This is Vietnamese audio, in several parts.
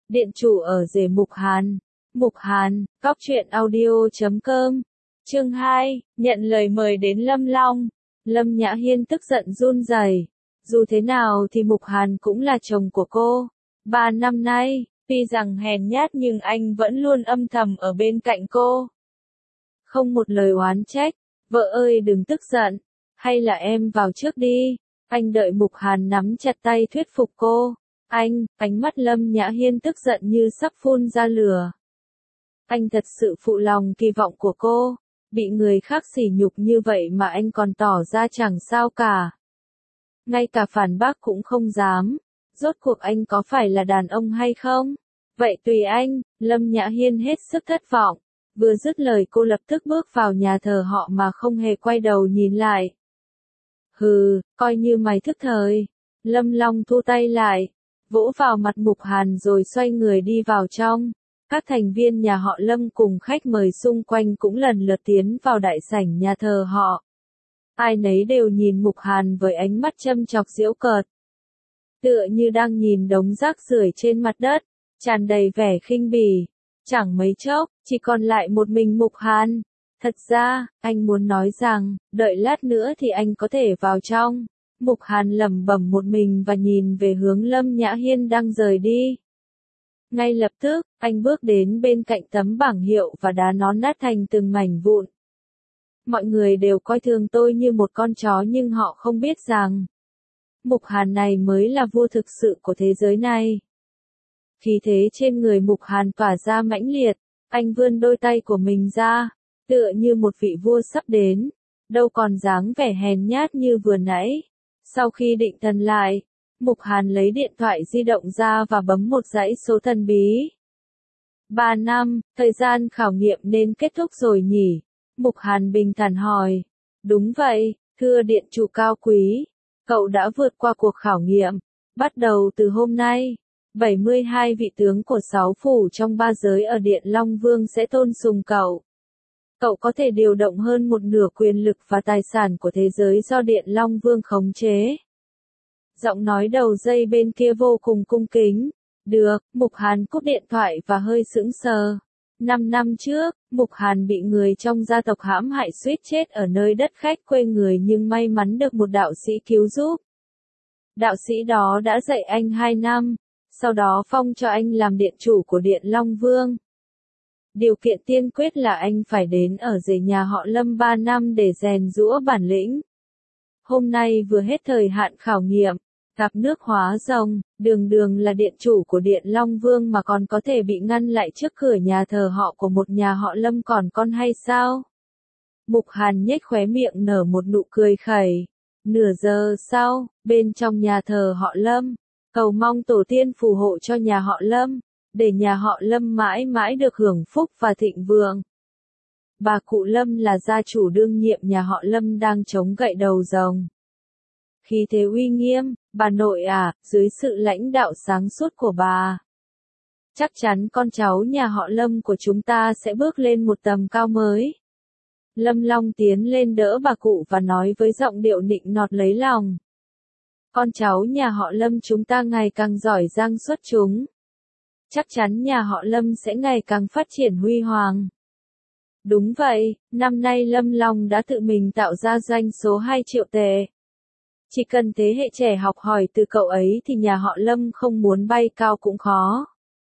Điện chủ ở rể Mục Hàn. Mục Hàn, Cóc truyện audio.com. Chương 2, nhận lời mời đến Lâm Long. Lâm Nhã Hiên tức giận run rẩy. Dù thế nào thì Mục Hàn cũng là chồng của cô. 3 năm nay, tuy rằng hèn nhát nhưng anh vẫn luôn âm thầm ở bên cạnh cô. Không một lời oán trách. Vợ ơi đừng tức giận. Hay là em vào trước đi. Anh đợi Mục Hàn nắm chặt tay thuyết phục cô. Ánh mắt Lâm Nhã Hiên tức giận như sắp phun ra lửa. Anh thật sự phụ lòng kỳ vọng của cô. Bị người khác sỉ nhục như vậy mà anh còn tỏ ra chẳng sao cả. Ngay cả phản bác cũng không dám. Rốt cuộc anh có phải là đàn ông hay không? Vậy tùy anh. Lâm Nhã Hiên hết sức thất vọng. Vừa dứt lời cô lập tức bước vào nhà thờ họ mà không hề quay đầu nhìn lại. Hừ, coi như mày thức thời. Lâm Long thu tay lại, vỗ vào mặt Mục Hàn rồi xoay người đi vào trong. Các thành viên nhà họ Lâm cùng khách mời xung quanh cũng lần lượt tiến vào đại sảnh nhà thờ họ. Ai nấy đều nhìn Mục Hàn với ánh mắt châm chọc giễu cợt. Tựa như đang nhìn đống rác rưởi trên mặt đất, tràn đầy vẻ khinh bỉ. Chẳng mấy chốc, chỉ còn lại một mình Mục Hàn. Thật ra, anh muốn nói rằng, đợi lát nữa thì anh có thể vào trong. Mục Hàn lẩm bẩm một mình và nhìn về hướng Lâm Nhã Hiên đang rời đi. Ngay lập tức, anh bước đến bên cạnh tấm bảng hiệu và đá nó nát thành từng mảnh vụn. Mọi người đều coi thường tôi như một con chó nhưng họ không biết rằng, Mục Hàn này mới là vua thực sự của thế giới này. Khí thế trên người Mục Hàn tỏa ra mãnh liệt, anh vươn đôi tay của mình ra, tựa như một vị vua sắp đến, đâu còn dáng vẻ hèn nhát như vừa nãy. Sau khi định thần lại, Mục Hàn lấy điện thoại di động ra và bấm một dãy số thần bí. 3 năm, thời gian khảo nghiệm nên kết thúc rồi nhỉ? Mục Hàn bình thản hỏi. Đúng vậy, thưa điện chủ cao quý, cậu đã vượt qua cuộc khảo nghiệm. Bắt đầu từ hôm nay, 72 vị tướng của 6 phủ trong 3 giới ở Điện Long Vương sẽ tôn sùng cậu. Cậu có thể điều động hơn một nửa quyền lực và tài sản của thế giới do Điện Long Vương khống chế. Giọng nói đầu dây bên kia vô cùng cung kính. Được, Mục Hàn cúp điện thoại và hơi sững sờ. 5 năm trước, Mục Hàn bị người trong gia tộc hãm hại suýt chết ở nơi đất khách quê người nhưng may mắn được một đạo sĩ cứu giúp. Đạo sĩ đó đã dạy anh 2 năm, sau đó phong cho anh làm điện chủ của Điện Long Vương. Điều kiện tiên quyết là anh phải đến ở rể nhà họ Lâm 3 năm để rèn giũa bản lĩnh. Hôm nay vừa hết thời hạn khảo nghiệm, gặp nước hóa rồng, đường là điện chủ của Điện Long Vương mà còn có thể bị ngăn lại trước cửa nhà thờ họ của một nhà họ Lâm còn con hay sao? Mục Hàn nhếch khóe miệng nở một nụ cười khẩy. Nửa giờ sau, bên trong nhà thờ họ Lâm, cầu mong tổ tiên phù hộ cho nhà họ Lâm, để nhà họ Lâm mãi mãi được hưởng phúc và thịnh vượng. Bà cụ Lâm là gia chủ đương nhiệm nhà họ Lâm đang chống gậy đầu rồng. Khí thế uy nghiêm, bà nội à, dưới sự lãnh đạo sáng suốt của bà, chắc chắn con cháu nhà họ Lâm của chúng ta sẽ bước lên một tầm cao mới. Lâm Long tiến lên đỡ bà cụ và nói với giọng điệu nịnh nọt lấy lòng. Con cháu nhà họ Lâm chúng ta ngày càng giỏi giang xuất chúng. Chắc chắn nhà họ Lâm sẽ ngày càng phát triển huy hoàng. Đúng vậy, năm nay Lâm Long đã tự mình tạo ra doanh số 2 triệu tệ. Chỉ cần thế hệ trẻ học hỏi từ cậu ấy thì nhà họ Lâm không muốn bay cao cũng khó.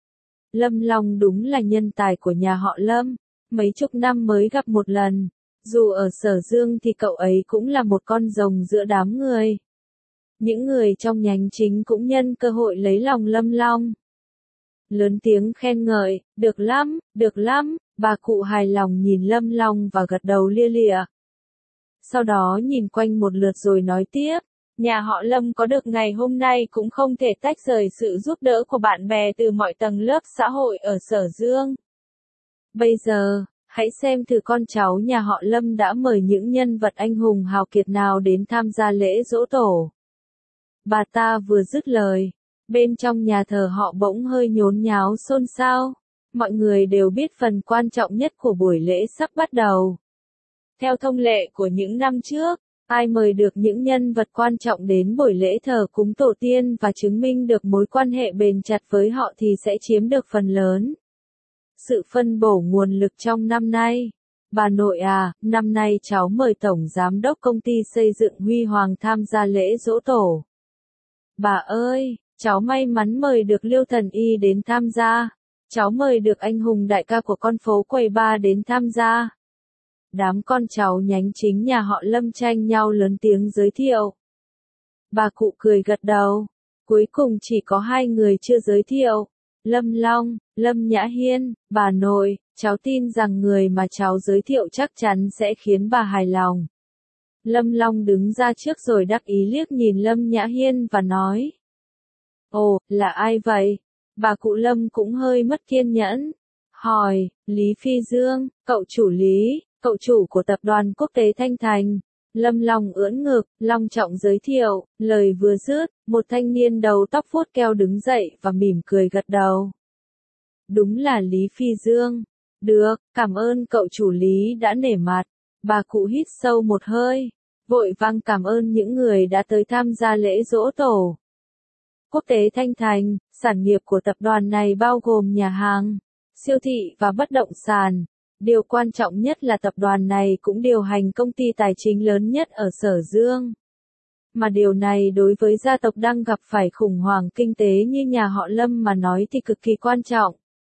Lâm Long đúng là nhân tài của nhà họ Lâm, mấy chục năm mới gặp một lần. Dù ở Sở Dương thì cậu ấy cũng là một con rồng giữa đám người. Những người trong nhánh chính cũng nhân cơ hội lấy lòng Lâm Long. Lớn tiếng khen ngợi, được lắm, bà cụ hài lòng nhìn Lâm Long và gật đầu lia lịa. Sau đó nhìn quanh một lượt rồi nói tiếp, nhà họ Lâm có được ngày hôm nay cũng không thể tách rời sự giúp đỡ của bạn bè từ mọi tầng lớp xã hội ở Sở Dương. Bây giờ, hãy xem thử con cháu nhà họ Lâm đã mời những nhân vật anh hùng hào kiệt nào đến tham gia lễ giỗ tổ. Bà ta vừa dứt lời, bên trong nhà thờ họ bỗng hơi nhốn nháo xôn xao. Mọi người đều biết phần quan trọng nhất của buổi lễ sắp bắt đầu. Theo thông lệ của những năm trước, Ai mời được những nhân vật quan trọng đến buổi lễ thờ cúng tổ tiên và chứng minh được mối quan hệ bền chặt với họ thì sẽ chiếm được phần lớn sự phân bổ nguồn lực trong năm nay. Bà nội à, năm nay cháu mời Tổng Giám đốc công ty xây dựng Huy Hoàng tham gia lễ giỗ tổ. Bà ơi, cháu may mắn mời được Liêu Thần Y đến tham gia. Cháu mời được anh hùng đại ca của con phố quầy ba đến tham gia. Đám con cháu nhánh chính nhà họ Lâm tranh nhau lớn tiếng giới thiệu. Bà cụ cười gật đầu. Cuối cùng chỉ có hai người chưa giới thiệu. Lâm Long, Lâm Nhã Hiên. Bà nội, cháu tin rằng người mà cháu giới thiệu chắc chắn sẽ khiến bà hài lòng. Lâm Long đứng ra trước rồi đắc ý liếc nhìn Lâm Nhã Hiên và nói. Ồ, là ai vậy? Bà cụ Lâm cũng hơi mất kiên nhẫn. Hỏi, Lý Phi Dương, cậu chủ Lý, cậu chủ của tập đoàn quốc tế Thanh Thành. Lâm Long ưỡn ngực, long trọng giới thiệu, lời vừa dứt, một thanh niên đầu tóc vuốt keo đứng dậy và mỉm cười gật đầu. Đúng là Lý Phi Dương. Được, cảm ơn cậu chủ Lý đã nể mặt. Bà cụ hít sâu một hơi, vội vang cảm ơn những người đã tới tham gia lễ giỗ tổ. Quốc tế Thanh Thành, sản nghiệp của tập đoàn này bao gồm nhà hàng, siêu thị và bất động sản. Điều quan trọng nhất là tập đoàn này cũng điều hành công ty tài chính lớn nhất ở Sở Dương. Mà điều này đối với gia tộc đang gặp phải khủng hoảng kinh tế như nhà họ Lâm mà nói thì cực kỳ quan trọng.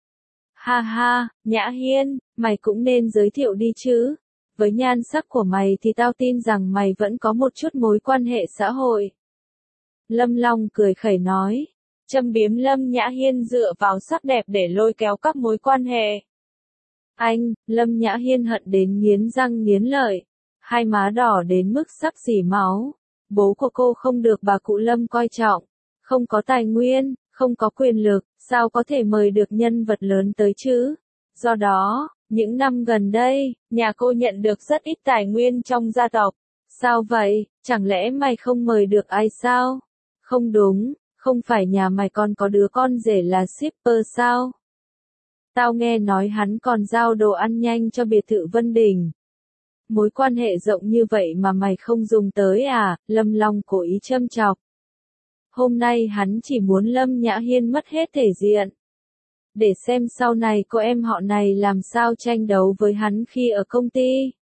Ha ha, Nhã Hiên, mày cũng nên giới thiệu đi chứ. Với nhan sắc của mày thì tao tin rằng mày vẫn có một chút mối quan hệ xã hội. Lâm Long cười khẩy nói. Châm biếm Lâm Nhã Hiên dựa vào sắc đẹp để lôi kéo các mối quan hệ. Anh, Lâm Nhã Hiên hận đến nghiến răng nghiến lợi. Hai má đỏ đến mức sắp rỉ máu. Bố của cô không được bà cụ Lâm coi trọng. Không có tài nguyên, không có quyền lực, sao có thể mời được nhân vật lớn tới chứ? Do đó, những năm gần đây, nhà cô nhận được rất ít tài nguyên trong gia tộc. Sao vậy, chẳng lẽ mày không mời được ai sao? Không đúng, không phải nhà mày còn có đứa con rể là shipper sao? Tao nghe nói hắn còn giao đồ ăn nhanh cho biệt thự Vân Đình. Mối quan hệ rộng như vậy mà mày không dùng tới à? Lâm Long cố ý châm chọc. Hôm nay hắn chỉ muốn Lâm Nhã Hiên mất hết thể diện. Để xem sau này cô em họ này làm sao tranh đấu với hắn khi ở công ty.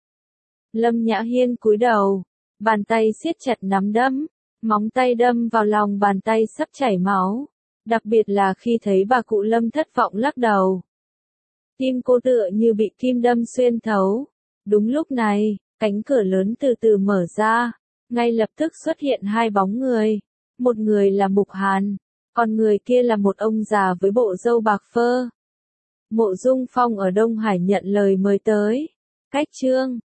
Lâm Nhã Hiên cúi đầu, bàn tay siết chặt nắm đấm, móng tay đâm vào lòng bàn tay sắp chảy máu. Đặc biệt là khi thấy bà cụ Lâm thất vọng lắc đầu. Tim cô tựa như bị kim đâm xuyên thấu. Đúng lúc này, cánh cửa lớn từ từ mở ra, ngay lập tức xuất hiện hai bóng người. Một người là Mục Hàn, còn người kia là một ông già với bộ râu bạc phơ. Mộ Dung Phong ở Đông Hải nhận lời mời tới. Cách chương